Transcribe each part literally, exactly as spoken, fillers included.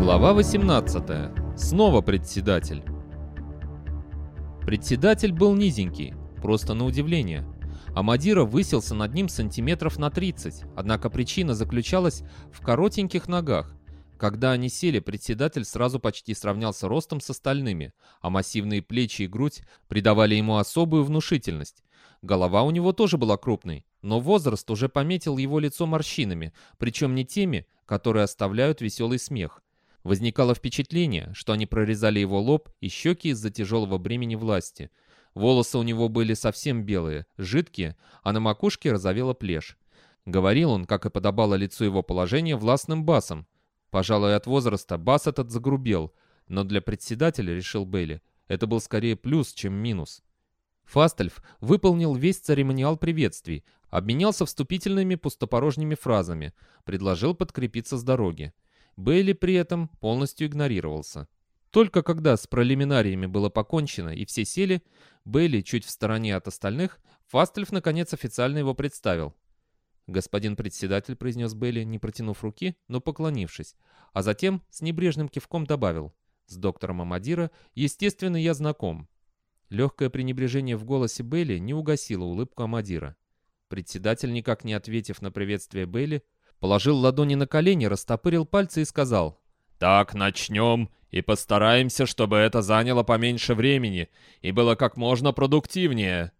Глава восемнадцатая. Снова председатель. Председатель был низенький, просто на удивление. Амадира высился над ним сантиметров на тридцать, однако причина заключалась в коротеньких ногах. Когда они сели, председатель сразу почти сравнялся ростом с остальными, а массивные плечи и грудь придавали ему особую внушительность. Голова у него тоже была крупной, но возраст уже пометил его лицо морщинами, причем не теми, которые оставляют веселый смех. Возникало впечатление, что они прорезали его лоб и щеки из-за тяжелого бремени власти. Волосы у него были совсем белые, жидкие, а на макушке розовела плешь. Говорил он, как и подобало лицу его положения, властным басом. Пожалуй, от возраста бас этот загрубел, но для председателя, решил Бейли, это был скорее плюс, чем минус. Фастельф выполнил весь церемониал приветствий, обменялся вступительными пустопорожними фразами, предложил подкрепиться с дороги. Бейли при этом полностью игнорировался. Только когда с прелиминариями было покончено и все сели, Бейли чуть в стороне от остальных, Фастельф наконец официально его представил. «Господин председатель», — произнес Бейли, не протянув руки, но поклонившись, а затем с небрежным кивком добавил: «С доктором Амадира, естественно, я знаком». Легкое пренебрежение в голосе Бейли не угасило улыбку Амадира. Председатель, никак не ответив на приветствие Бейли, положил ладони на колени, растопырил пальцы и сказал: «Так, начнем и постараемся, чтобы это заняло поменьше времени и было как можно продуктивнее.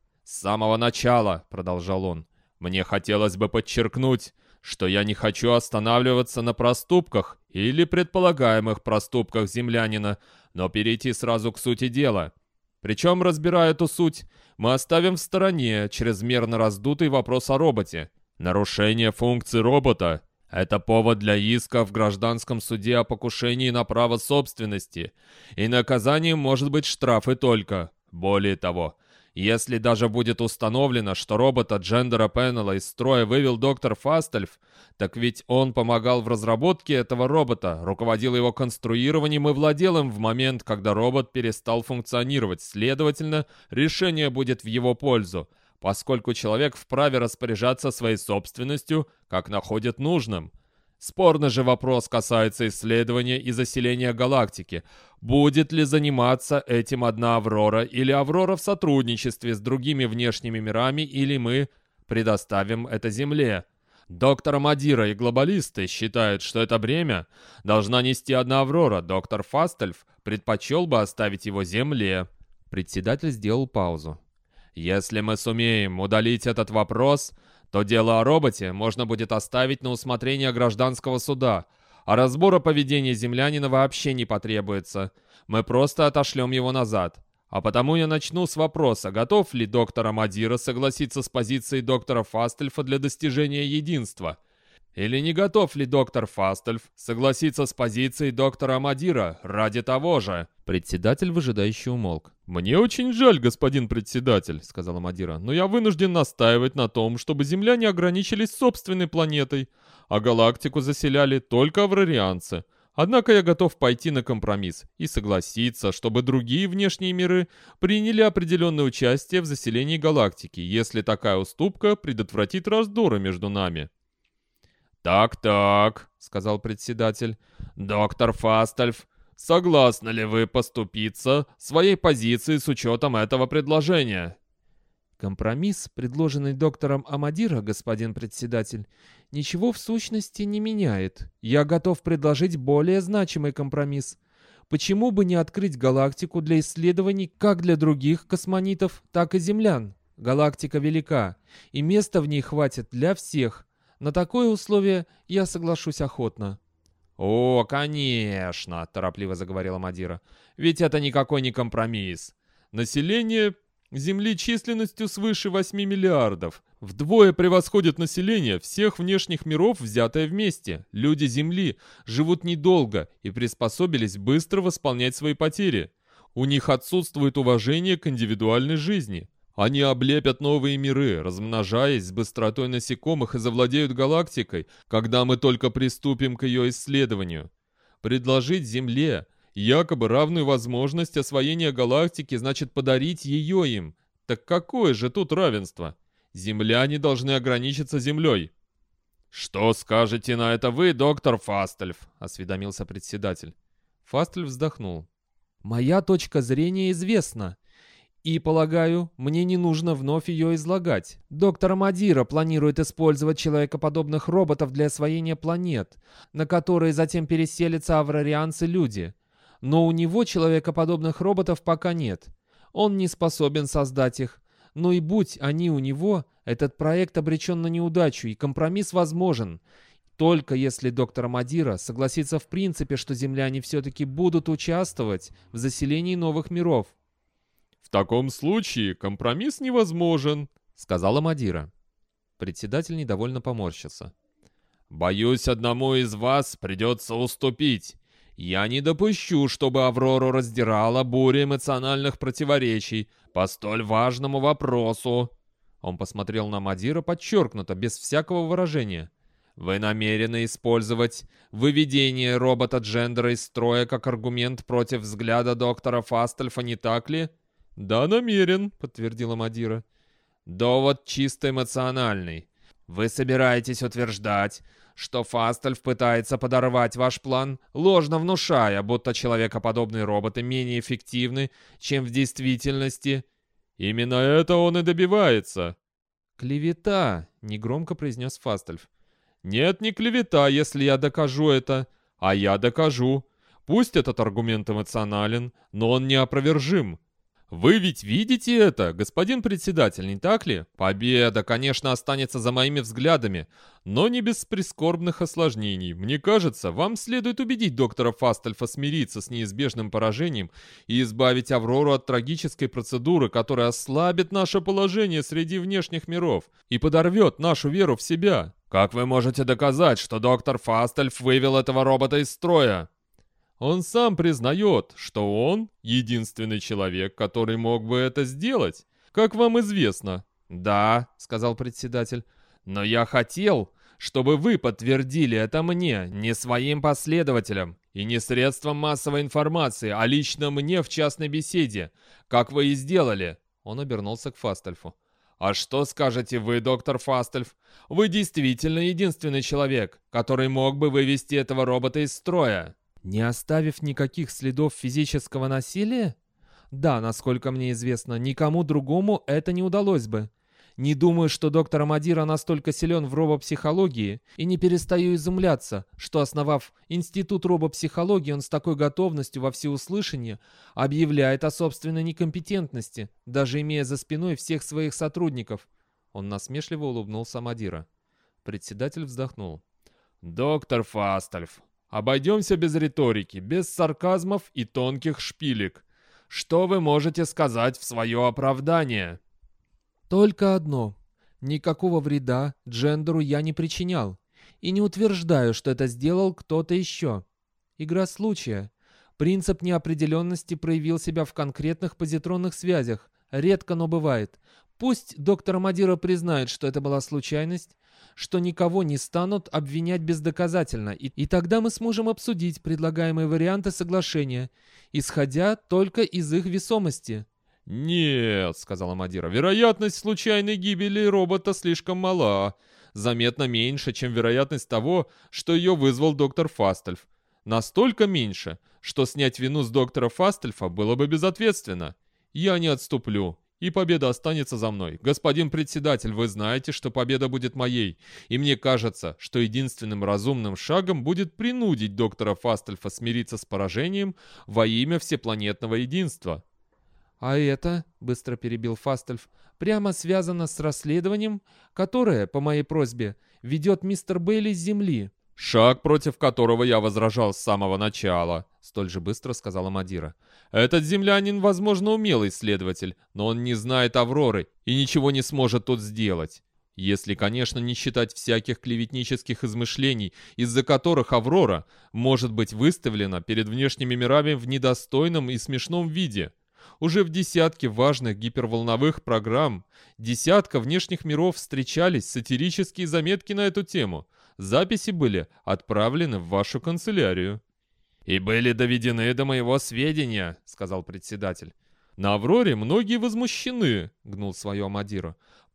С самого начала, — продолжал он, — мне хотелось бы подчеркнуть, что я не хочу останавливаться на проступках или предполагаемых проступках землянина, но перейти сразу к сути дела. Причем, разбирая эту суть, мы оставим в стороне чрезмерно раздутый вопрос о роботе. Нарушение функций робота — это повод для иска в гражданском суде о покушении на право собственности, и наказанием может быть штраф и только. Более того, если даже будет установлено, что робота Джендера Пеннелла из строя вывел доктор Фастельф, так ведь он помогал в разработке этого робота, руководил его конструированием и владел им в момент, когда робот перестал функционировать. Следовательно, решение будет в его пользу, поскольку человек вправе распоряжаться своей собственностью, как находит нужным. Спорный же вопрос касается исследования и заселения галактики. Будет ли заниматься этим одна Аврора или Аврора в сотрудничестве с другими внешними мирами, или мы предоставим это Земле? Доктор Амадира и глобалисты считают, что это бремя должна нести одна Аврора. Доктор Фастельф предпочел бы оставить его Земле». Председатель сделал паузу. «Если мы сумеем удалить этот вопрос, то дело о роботе можно будет оставить на усмотрение гражданского суда, а разбора поведения землянина вообще не потребуется. Мы просто отошлем его назад. А потому я начну с вопроса, готов ли доктор Амадира согласиться с позицией доктора Фастельфа для достижения единства? Или не готов ли доктор Фастельф согласиться с позицией доктора Амадира ради того же?» Председатель выжидающе умолк. «Мне очень жаль, господин председатель», — сказал Амадира, «но я вынужден настаивать на том, чтобы земляне ограничились собственной планетой, а галактику заселяли только аврарианцы. Однако я готов пойти на компромисс и согласиться, чтобы другие внешние миры приняли определенное участие в заселении галактики, если такая уступка предотвратит раздоры между нами». «Так-так», — сказал председатель, — «доктор Фастельф, согласны ли вы поступиться своей позицией с учетом этого предложения?» «Компромисс, предложенный доктором Амадира, господин председатель, ничего в сущности не меняет. Я готов предложить более значимый компромисс. Почему бы не открыть галактику для исследований как для других космонитов, так и землян? Галактика велика, и места в ней хватит для всех. На такое условие я соглашусь охотно». «О, конечно», — торопливо заговорила Амадира, — «ведь это никакой не компромисс. Население Земли численностью свыше восьми миллиардов. Вдвое превосходит население всех внешних миров, взятое вместе. Люди Земли живут недолго и приспособились быстро восполнять свои потери. У них отсутствует уважение к индивидуальной жизни. Они облепят новые миры, размножаясь с быстротой насекомых, и завладеют галактикой, когда мы только приступим к ее исследованию. Предложить Земле якобы равную возможность освоения галактики значит подарить ее им. Так какое же тут равенство? Земляне должны ограничиться Землей». «Что скажете на это вы, доктор Фастельф?» — осведомился председатель. Фастельф вздохнул. «Моя точка зрения известна. И, полагаю, мне не нужно вновь ее излагать. Доктор Амадира планирует использовать человекоподобных роботов для освоения планет, на которые затем переселятся аврарианцы-люди. Но у него человекоподобных роботов пока нет. Он не способен создать их. Но и будь они у него, этот проект обречен на неудачу, и компромисс возможен. Только если доктор Амадира согласится в принципе, что земляне все-таки будут участвовать в заселении новых миров». «В таком случае компромисс невозможен», — сказала Амадира. Председатель недовольно поморщился. «Боюсь, одному из вас придется уступить. Я не допущу, чтобы Аврору раздирала буря эмоциональных противоречий по столь важному вопросу». Он посмотрел на Амадира подчеркнуто, без всякого выражения. «Вы намерены использовать выведение робота Джендера из строя как аргумент против взгляда доктора Фастельфа, не так ли?» «Да, намерен», — подтвердила Амадира. «Довод чисто эмоциональный. Вы собираетесь утверждать, что Фастельф пытается подорвать ваш план, ложно внушая, будто человекоподобные роботы менее эффективны, чем в действительности?» «Именно это он и добивается». «Клевета», — негромко произнес Фастельф. «Нет, не клевета, если я докажу это. А я докажу. Пусть этот аргумент эмоционален, но он неопровержим. Вы ведь видите это, господин председатель, не так ли? Победа, конечно, останется за моими взглядами, но не без прискорбных осложнений. Мне кажется, вам следует убедить доктора Фастельфа смириться с неизбежным поражением и избавить Аврору от трагической процедуры, которая ослабит наше положение среди внешних миров и подорвет нашу веру в себя. Как вы можете доказать, что доктор Фастельф вывел этого робота из строя?» «Он сам признает, что он единственный человек, который мог бы это сделать, как вам известно». «Да», — сказал председатель, — «но я хотел, чтобы вы подтвердили это мне, не своим последователям и не средством массовой информации, а лично мне в частной беседе, как вы и сделали». Он обернулся к Фастельфу. «А что скажете вы, доктор Фастельф? Вы действительно единственный человек, который мог бы вывести этого робота из строя». «Не оставив никаких следов физического насилия? Да, насколько мне известно, никому другому это не удалось бы. Не думаю, что доктор Амадира настолько силен в робопсихологии, и не перестаю изумляться, что, основав Институт робопсихологии, он с такой готовностью во всеуслышание объявляет о собственной некомпетентности, даже имея за спиной всех своих сотрудников». Он насмешливо улыбнулся Амадира. Председатель вздохнул. «Доктор Фастельф, обойдемся без риторики, без сарказмов и тонких шпилек. Что вы можете сказать в свое оправдание?» «Только одно. Никакого вреда Джендеру я не причинял. И не утверждаю, что это сделал кто-то еще. Игра случая. Принцип неопределенности проявил себя в конкретных позитронных связях. Редко, но бывает. Пусть доктор Амадира признает, что это была случайность, что никого не станут обвинять бездоказательно, и, и тогда мы сможем обсудить предлагаемые варианты соглашения, исходя только из их весомости». «Нет», — сказала Амадира, — «вероятность случайной гибели робота слишком мала, заметно меньше, чем вероятность того, что ее вызвал доктор Фастельф. Настолько меньше, что снять вину с доктора Фастельфа было бы безответственно. Я не отступлю, и победа останется за мной. Господин председатель, вы знаете, что победа будет моей, и мне кажется, что единственным разумным шагом будет принудить доктора Фастельфа смириться с поражением во имя всепланетного единства». «А это, — быстро перебил Фастельф, — прямо связано с расследованием, которое, по моей просьбе, ведет мистер Бейли с Земли». «Шаг, против которого я возражал с самого начала», — столь же быстро сказала Амадира. «Этот землянин, возможно, умелый следователь, но он не знает Авроры и ничего не сможет тут сделать. Если, конечно, не считать всяких клеветнических измышлений, из-за которых Аврора может быть выставлена перед внешними мирами в недостойном и смешном виде. Уже в десятке важных гиперволновых программ десятка внешних миров встречались сатирические заметки на эту тему. Записи были отправлены в вашу канцелярию». «И были доведены до моего сведения», — сказал председатель. «На Авроре многие возмущены», — гнул свое Амадира.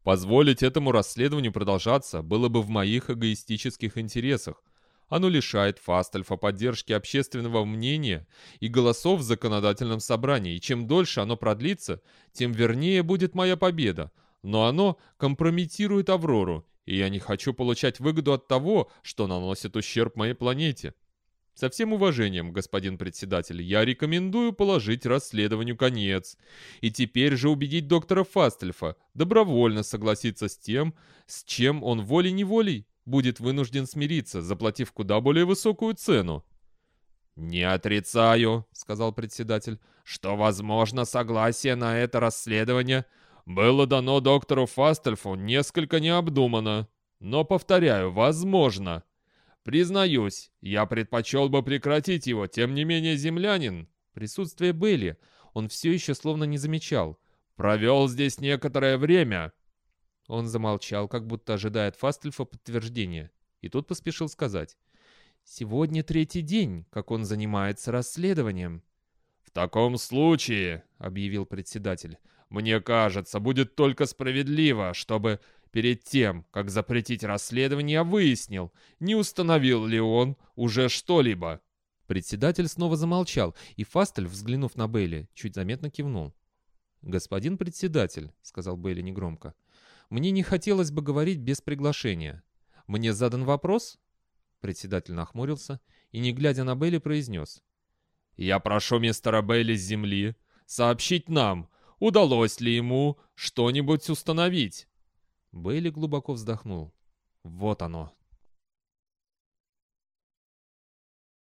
Позволить этому расследованию продолжаться было бы в моих эгоистических интересах. Оно лишает Фастельфа поддержки общественного мнения и голосов в законодательном собрании, и чем дольше оно продлится, тем вернее будет моя победа. Но оно компрометирует Аврору, и я не хочу получать выгоду от того, что наносит ущерб моей планете. Со всем уважением, господин председатель, я рекомендую положить расследованию конец. И теперь же убедить доктора Фастельфа добровольно согласиться с тем, с чем он волей-неволей будет вынужден смириться, заплатив куда более высокую цену. «Не отрицаю», — сказал председатель, — «что, возможно, согласие на это расследование было дано доктору Фастельфу несколько необдуманно. Но, повторяю, возможно. Признаюсь, я предпочел бы прекратить его, тем не менее землянин». Присутствие Бейли он все еще словно не замечал. «Провел здесь некоторое время». Он замолчал, как будто ожидая от Фастельфа подтверждения. И тот поспешил сказать: «Сегодня третий день, как он занимается расследованием». «В таком случае, — объявил председатель, — мне кажется, будет только справедливо, чтобы перед тем, как запретить расследование, я выяснил, не установил ли он уже что-либо». Председатель снова замолчал, и Фастельф, взглянув на Бейли, чуть заметно кивнул. «Господин председатель, — сказал Бейли негромко, — мне не хотелось бы говорить без приглашения. Мне задан вопрос?» Председатель нахмурился и, не глядя на Бейли, произнес: «Я прошу мистера Бейли с земли сообщить нам, удалось ли ему что-нибудь установить». Бейли глубоко вздохнул. «Вот оно,